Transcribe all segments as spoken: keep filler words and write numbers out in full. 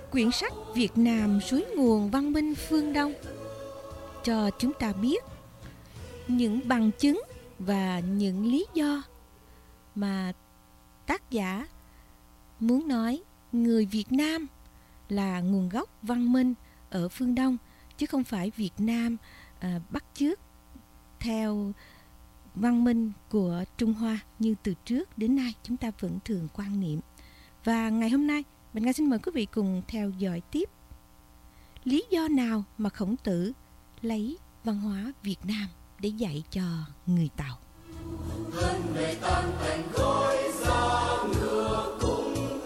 Quyển sách Việt Nam suối nguồn văn minh phương Đông cho chúng ta biết những bằng chứng và những lý do mà tác giả muốn nói người Việt Nam là nguồn gốc văn minh ở phương Đông, chứ không phải Việt Nam à, bắt chước theo văn minh của Trung Hoa như từ trước đến nay chúng ta vẫn thường quan niệm. Và ngày hôm nay, Bạch Nga xin mời quý vị cùng theo dõi tiếp lý do nào mà Khổng Tử lấy văn hóa Việt Nam để dạy cho người Tàu. Thân này tan thành khói ra ngựa cung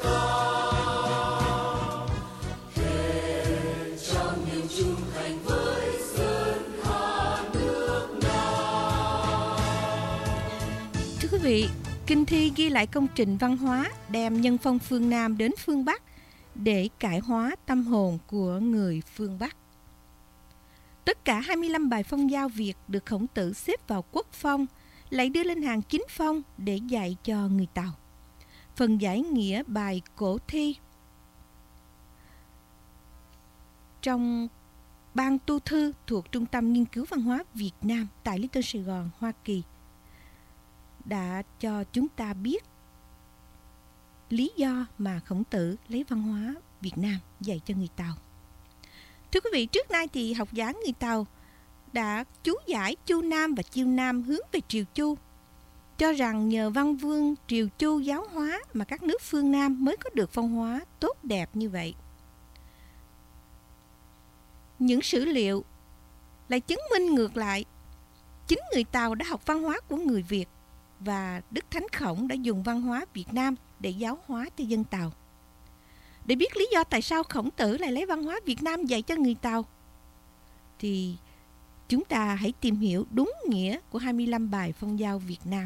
ca, thề trong niềm trung thành với dân ca nước Nam. Thưa quý vị, Kinh thi ghi lại công trình văn hóa đem nhân phong phương Nam đến phương Bắc để cải hóa tâm hồn của người phương Bắc. Tất cả hai mươi lăm bài phong giao Việt được Khổng Tử xếp vào quốc phong, lại đưa lên hàng chính phong để dạy cho người Tàu. Phần giải nghĩa bài cổ thi trong Ban Tu Thư thuộc Trung tâm Nghiên cứu Văn hóa Việt Nam tại Lý Tân Sài Gòn, Hoa Kỳ đã cho chúng ta biết lý do mà Khổng Tử lấy văn hóa Việt Nam dạy cho người Tàu. Thưa quý vị, trước nay thì học giả người Tàu đã chú giải Chu Nam và Chiêu Nam hướng về Triều Chu, cho rằng nhờ văn vương Triều Chu giáo hóa mà các nước phương Nam mới có được phong hóa tốt đẹp như vậy. Những sử liệu lại chứng minh ngược lại, chính người Tàu đã học văn hóa của người Việt và Đức Thánh Khổng đã dùng văn hóa Việt Nam để giáo hóa cho dân Tàu. Để biết lý do tại sao Khổng Tử lại lấy văn hóa Việt Nam dạy cho người Tàu, thì chúng ta hãy tìm hiểu đúng nghĩa của hai mươi lăm bài phong giao Việt Nam.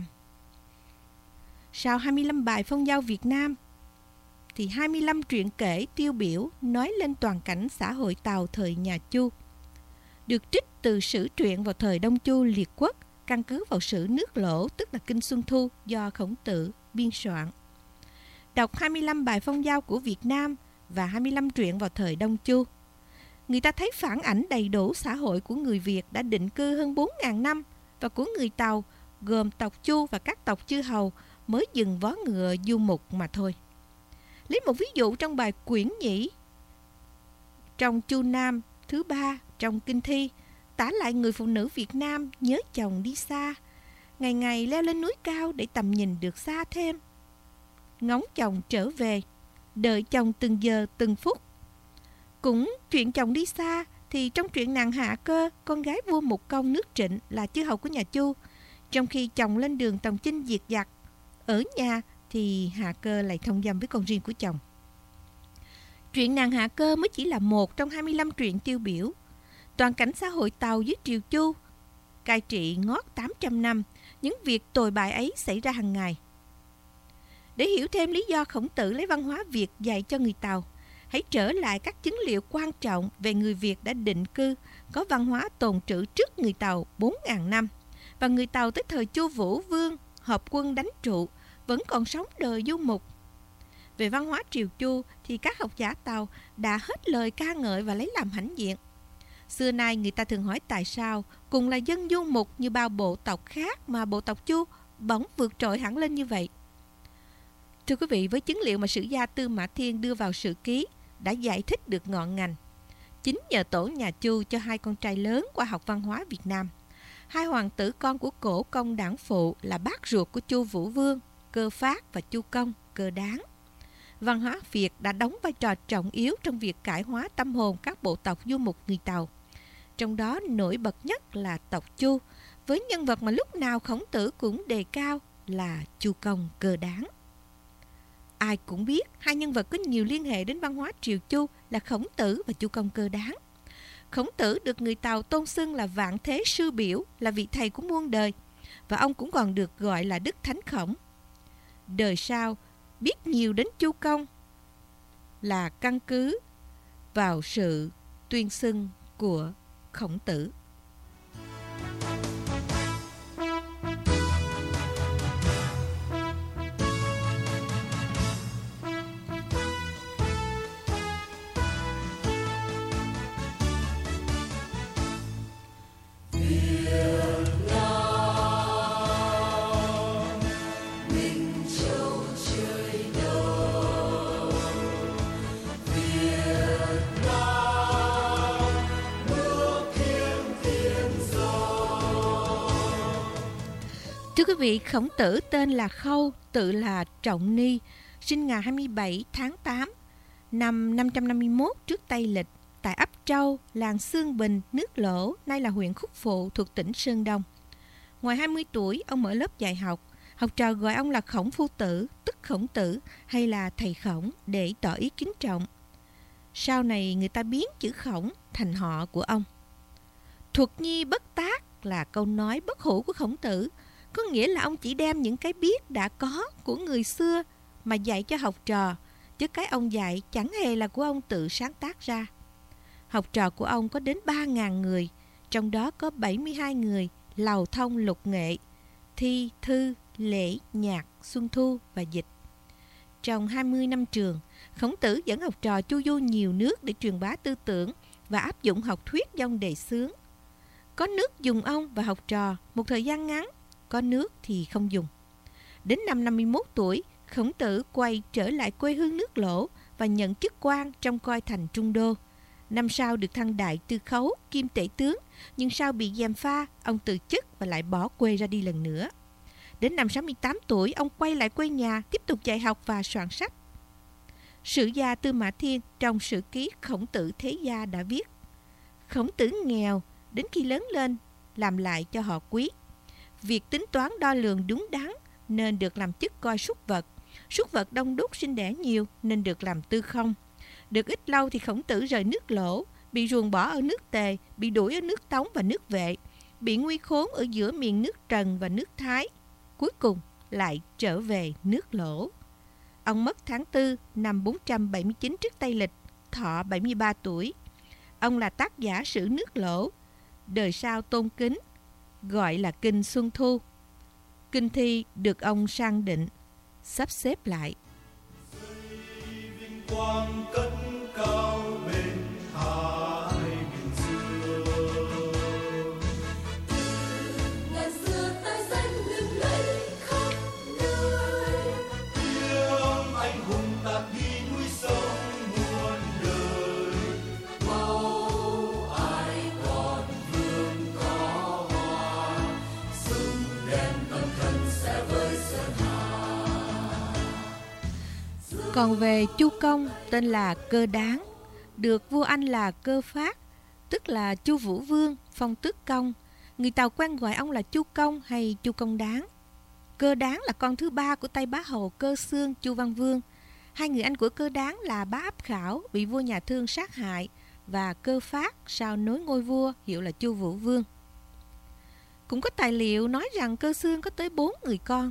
Sau hai mươi lăm bài phong giao Việt Nam, thì hai mươi lăm truyện kể tiêu biểu nói lên toàn cảnh xã hội Tàu thời nhà Chu, được trích từ sử truyện vào thời Đông Chu Liệt Quốc, căn cứ vào sử Nước Lỗ, tức là Kinh Xuân Thu do Khổng Tử biên soạn. Đọc hai mươi lăm bài phong giao của Việt Nam và hai mươi lăm truyện vào thời Đông Chu, người ta thấy phản ảnh đầy đủ xã hội của người Việt đã định cư hơn bốn nghìn năm và của người Tàu gồm tộc Chu và các tộc chư hầu mới dừng vó ngựa du mục mà thôi. Lấy một ví dụ trong bài Quyển Nhĩ, trong Chu Nam thứ ba trong Kinh thi, tả lại người phụ nữ Việt Nam nhớ chồng đi xa, ngày ngày leo lên núi cao để tầm nhìn được xa thêm, ngóng chồng trở về, đợi chồng từng giờ từng phút. Cũng chuyện chồng đi xa thì trong truyện nàng Hạ Cơ, con gái vua Mục Công nước Trịnh là chư hầu của nhà Chu, trong khi chồng lên đường tòng chinh diệt giặc, ở nhà thì Hạ Cơ lại thông dâm với con riêng của chồng. Truyện nàng Hạ Cơ mới chỉ là một trong hai mươi lăm truyện tiêu biểu. Toàn cảnh xã hội Tàu dưới Triều Chu cai trị ngót tám trăm năm, những việc tồi bại ấy xảy ra hàng ngày. Để hiểu thêm lý do Khổng Tử lấy văn hóa Việt dạy cho người Tàu, hãy trở lại các chứng liệu quan trọng về người Việt đã định cư, có văn hóa tồn trữ trước người Tàu bốn nghìn năm, và người Tàu tới thời Chu Vũ Vương hợp quân đánh trụ vẫn còn sống đời du mục. Về văn hóa Triều Chu thì các học giả Tàu đã hết lời ca ngợi và lấy làm hãnh diện. Xưa nay người ta thường hỏi tại sao cùng là dân du mục như bao bộ tộc khác mà bộ tộc Chu bỗng vượt trội hẳn lên như vậy. Thưa quý vị, với chứng liệu mà sử gia Tư Mã Thiên đưa vào sử ký đã giải thích được ngọn ngành. Chính nhờ tổ nhà Chu cho hai con trai lớn qua học văn hóa Việt Nam. Hai hoàng tử con của Cổ Công Đản Phụ là bác ruột của Chu Vũ Vương, Cơ Phát và Chu Công, Cơ Đáng. Văn hóa Việt đã đóng vai trò trọng yếu trong việc cải hóa tâm hồn các bộ tộc du mục người Tàu. Trong đó nổi bật nhất là tộc Chu, với nhân vật mà lúc nào Khổng Tử cũng đề cao là Chu Công, Cơ Đáng. Ai cũng biết hai nhân vật có nhiều liên hệ đến văn hóa Triều Chu là Khổng Tử và Chu Công, Cơ Đáng. Khổng Tử được người Tàu tôn xưng là vạn thế sư biểu, là vị thầy của muôn đời, và ông cũng còn được gọi là Đức Thánh Khổng. Đời sau biết nhiều đến Chu Công là căn cứ vào sự tuyên xưng của Khổng Tử. quý vị, Khổng Tử tên là Khâu, tự là Trọng Ni, sinh ngày hai mươi bảy tháng tám năm năm trăm năm mươi mốt trước Tây Lịch tại ấp Trâu, làng Xương Bình, nước Lỗ, nay là huyện Khúc Phụ thuộc tỉnh Sơn Đông. Ngoài hai mươi tuổi, ông mở lớp dạy học. Học trò gọi ông là Khổng Phu Tử, tức Khổng Tử, hay là thầy Khổng để tỏ ý kính trọng. Sau này người ta biến chữ Khổng thành họ của ông. Thuật nhi bất tác là câu nói bất hủ của Khổng Tử, có nghĩa là ông chỉ đem những cái biết đã có của người xưa mà dạy cho học trò, chứ cái ông dạy chẳng hề là của ông tự sáng tác ra. Học trò của ông có đến ba nghìn người, trong đó có bảy mươi hai người lầu thông lục nghệ, thi, thư, lễ, nhạc, xuân thu và dịch. Trong hai mươi năm trường, Khổng Tử dẫn học trò chu du nhiều nước để truyền bá tư tưởng và áp dụng học thuyết dông đề xướng. Có nước dùng ông và học trò một thời gian ngắn, có nước thì không dùng. Đến năm năm mươi mốt tuổi, Khổng Tử quay trở lại quê hương nước Lỗ và nhận chức quan trong coi thành Trung Đô. Năm sau được thăng đại tư khấu, kim tể tướng, nhưng sau bị gièm pha, ông từ chức và lại bỏ quê ra đi lần nữa. Đến năm sáu mươi tám tuổi, ông quay lại quê nhà, tiếp tục dạy học và soạn sách. Sử gia Tư Mã Thiên trong sử ký Khổng Tử Thế Gia đã viết: Khổng Tử nghèo, đến khi lớn lên, làm lại cho họ quý. Việc tính toán đo lường đúng đắn nên được làm chức coi súc vật. Súc vật đông đúc sinh đẻ nhiều nên được làm tư không. Được ít lâu thì Khổng Tử rời nước Lỗ, bị ruồng bỏ ở nước Tề, bị đuổi ở nước Tống và nước Vệ, bị nguy khốn ở giữa miền nước Trần và nước Thái. Cuối cùng lại trở về nước Lỗ. Ông mất tháng tư năm bốn trăm bảy mươi chín trước Tây Lịch, thọ bảy mươi ba tuổi. Ông là tác giả sử nước Lỗ, đời sau tôn kính, gọi là Kinh Xuân Thu. Kinh thi được ông sang định, sắp xếp lại. Vinh quang cất cao bên hai miền xưa. Ngàn xưa tay xanh lừng lẫy khắp nơi. Tiếng anh hùng tạc đi núi sông muôn đời. Màu ai còn vương có hoa, sông đen ân thân sẽ với sơn hà. Còn về Chu Công, tên là Cơ Đáng, được vua Anh là Cơ Phát, tức là Chu Vũ Vương, phong tước công. Người Tàu quen gọi ông là Chu Công hay Chu Công Đáng. Cơ Đáng là con thứ ba của Tây Bá Hầu Cơ Xương, Chu Văn Vương. Hai người anh của Cơ Đáng là Bá Áp Khảo, bị vua nhà Thương sát hại, và Cơ Phát sau nối ngôi vua, hiệu là Chu Vũ Vương. Cũng có tài liệu nói rằng Cơ Xương có tới bốn người con.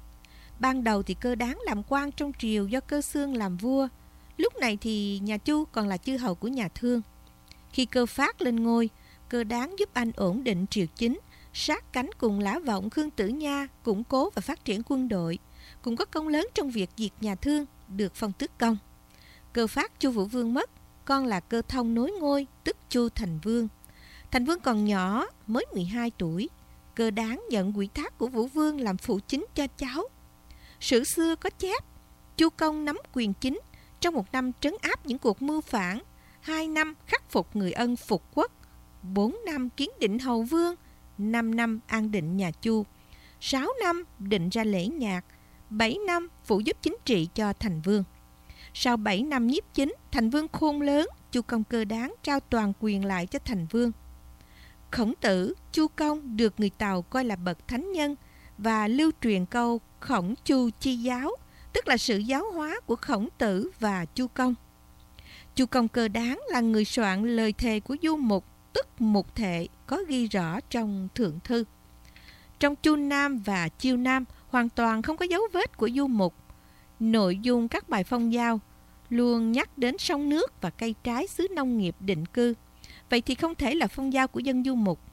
Ban đầu thì Cơ Đáng làm quan trong triều do Cơ Xương làm vua. Lúc này thì nhà Chu còn là chư hầu của nhà Thương. Khi Cơ Phát lên ngôi, Cơ Đáng giúp anh ổn định triều chính, sát cánh cùng Lã Vọng, Khương Tử Nha, củng cố và phát triển quân đội, cũng có công lớn trong việc diệt nhà Thương, được phong tước công. Cơ Phát Chu Vũ Vương mất, con là Cơ Thông nối ngôi, tức Chu Thành Vương. Thành Vương còn nhỏ, mới mười hai tuổi. Cơ Đáng nhận ủy thác của Vũ Vương làm phụ chính cho cháu. Sử xưa có chép, Chu Công nắm quyền chính, trong một năm trấn áp những cuộc mưu phản, hai năm khắc phục người ân phục quốc, bốn năm kiến định hầu vương, năm năm an định nhà Chu, sáu năm định ra lễ nhạc, bảy năm phụ giúp chính trị cho Thành Vương. Sau bảy năm nhiếp chính, Thành Vương khôn lớn, Chu Công Cơ Đáng trao toàn quyền lại cho Thành Vương. Khổng Tử, Chu Công được người Tàu coi là bậc thánh nhân và lưu truyền câu Khổng Chu chi giáo, tức là sự giáo hóa của Khổng Tử và Chu Công. Chu Công Cơ Đáng là người soạn lời thề của Du Mục, tức mục thệ, có ghi rõ trong Thượng Thư. Trong Chu Nam và Chiêu Nam hoàn toàn không có dấu vết của Du Mục. Nội dung các bài phong giao luôn nhắc đến sông nước và cây trái xứ nông nghiệp định cư. Vậy thì không thể là phong giao của dân Du Mục.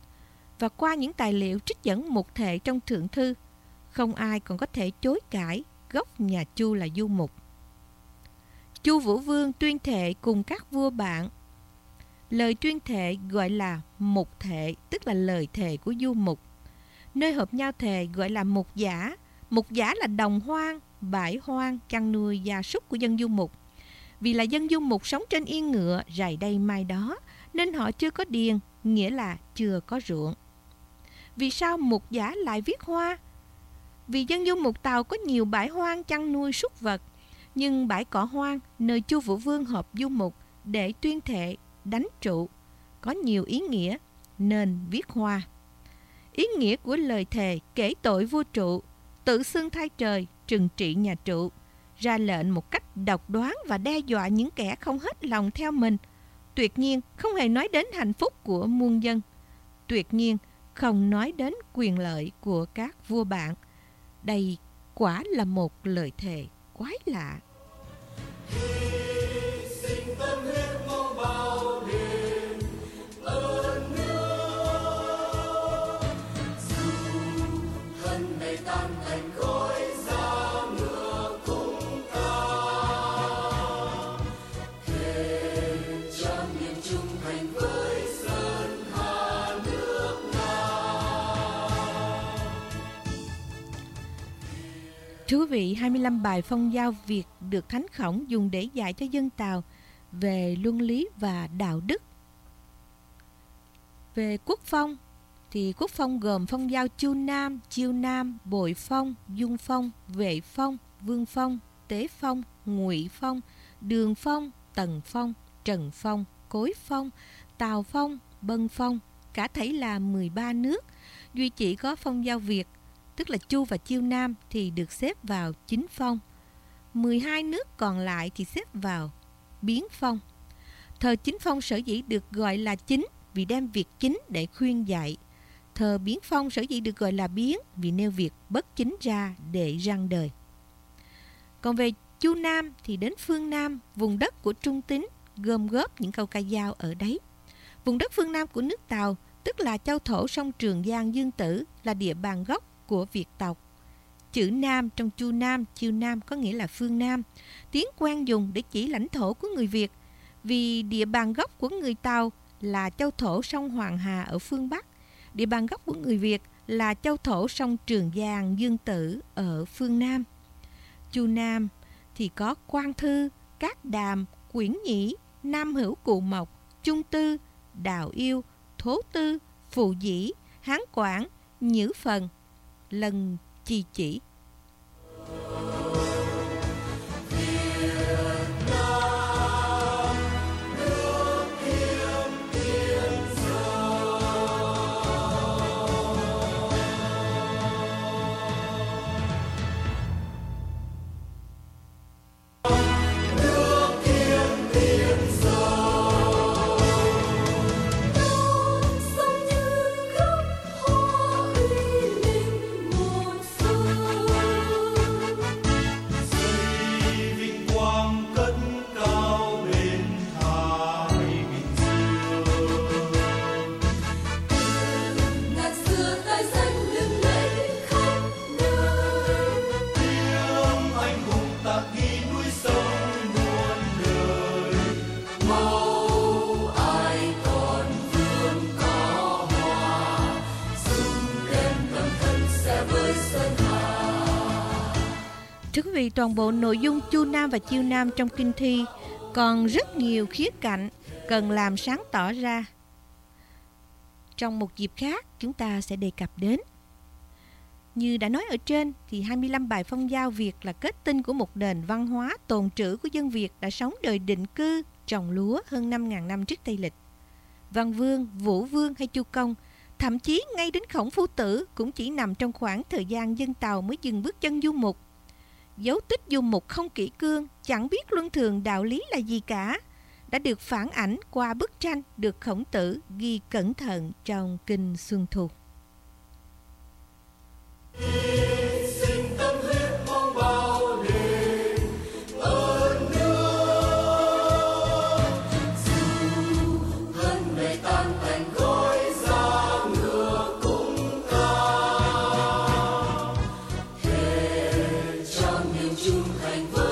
Và qua những tài liệu trích dẫn mục thệ trong Thượng Thư, không ai còn có thể chối cãi gốc nhà Chu là Du Mục. Chu Vũ Vương tuyên thệ cùng các vua bạn. Lời tuyên thệ gọi là mục thệ, tức là lời thề của Du Mục. Nơi hợp nhau thề gọi là mục giả. Mục giả là đồng hoang, bãi hoang, chăn nuôi gia súc của dân Du Mục. Vì là dân Du Mục sống trên yên ngựa, rày đây mai đó, nên họ chưa có điền, nghĩa là chưa có ruộng. Vì sao mục giả lại viết hoa? Vì dân du mục Tàu có nhiều bãi hoang chăn nuôi súc vật, nhưng bãi cỏ hoang nơi Chu Vũ Vương họp du mục để tuyên thệ đánh trụ có nhiều ý nghĩa nên viết hoa. Ý nghĩa của lời thề kể tội vua trụ, tự xưng thay trời, trừng trị nhà trụ, ra lệnh một cách độc đoán và đe dọa những kẻ không hết lòng theo mình. Tuyệt nhiên không hề nói đến hạnh phúc của muôn dân. Tuyệt nhiên không nói đến quyền lợi của các vua bạn. Đây quả là một lời thề quái lạ. Thú vị, hai mươi lăm bài phong giao Việt được Thánh Khổng dùng để dạy cho dân Tàu về luân lý và đạo đức. Về quốc phong thì quốc phong gồm phong giao Chu Nam, Chiêu Nam, Bội Phong, Dung Phong, Vệ Phong, Vương Phong, Tế Phong, Ngụy Phong, Đường Phong, Tần Phong, Trần Phong, Cối Phong, Tào Phong, Bân Phong, cả thảy là mười ba nước. Duy chỉ có phong giao Việt, tức là Chu và Chiêu Nam thì được xếp vào chính phong. mười hai nước còn lại thì xếp vào biến phong. Thờ chính phong sở dĩ được gọi là chính vì đem việc chính để khuyên dạy. Thờ biến phong sở dĩ được gọi là biến vì nêu việc bất chính ra để răng đời. Còn về Chu Nam thì đến phương Nam, vùng đất của Trung Tín, gom góp những câu ca dao ở đấy. Vùng đất phương Nam của nước Tàu, tức là châu thổ sông Trường Giang Dương Tử, là địa bàn gốc của Việt tộc. Chữ Nam trong Chu Nam, Chiêu Nam có nghĩa là phương Nam, tiếng quen dùng để chỉ lãnh thổ của người Việt, vì địa bàn gốc của người Tàu là châu thổ sông Hoàng Hà ở phương Bắc, địa bàn gốc của người Việt là châu thổ sông Trường Giang Dương Tử ở phương Nam. Chu Nam thì có Quan Thư, Cát Đàm, Quyển Nhĩ, Nam Hữu Cụ Mộc, Trung Tư, Đào Yêu, Thố Tư, Phù Dĩ, Hán Quảng, Nhữ Phần, Lần Chi Chỉ. Thưa quý vị, toàn bộ nội dung Chu Nam và Chiêu Nam trong kinh thi còn rất nhiều khía cạnh cần làm sáng tỏ ra. Trong một dịp khác, chúng ta sẽ đề cập đến. Như đã nói ở trên, thì hai mươi lăm bài phong giao Việt là kết tinh của một nền văn hóa tồn trữ của dân Việt đã sống đời định cư, trồng lúa hơn năm nghìn năm trước Tây Lịch. Văn Vương, Vũ Vương hay Chu Công, thậm chí ngay đến Khổng Phu Tử cũng chỉ nằm trong khoảng thời gian dân Tàu mới dừng bước chân du mục. Dấu tích du mục không kỷ cương, chẳng biết luân thường đạo lý là gì cả, đã được phản ảnh qua bức tranh được Khổng Tử ghi cẩn thận trong Kinh Xuân Thu. Chung thành với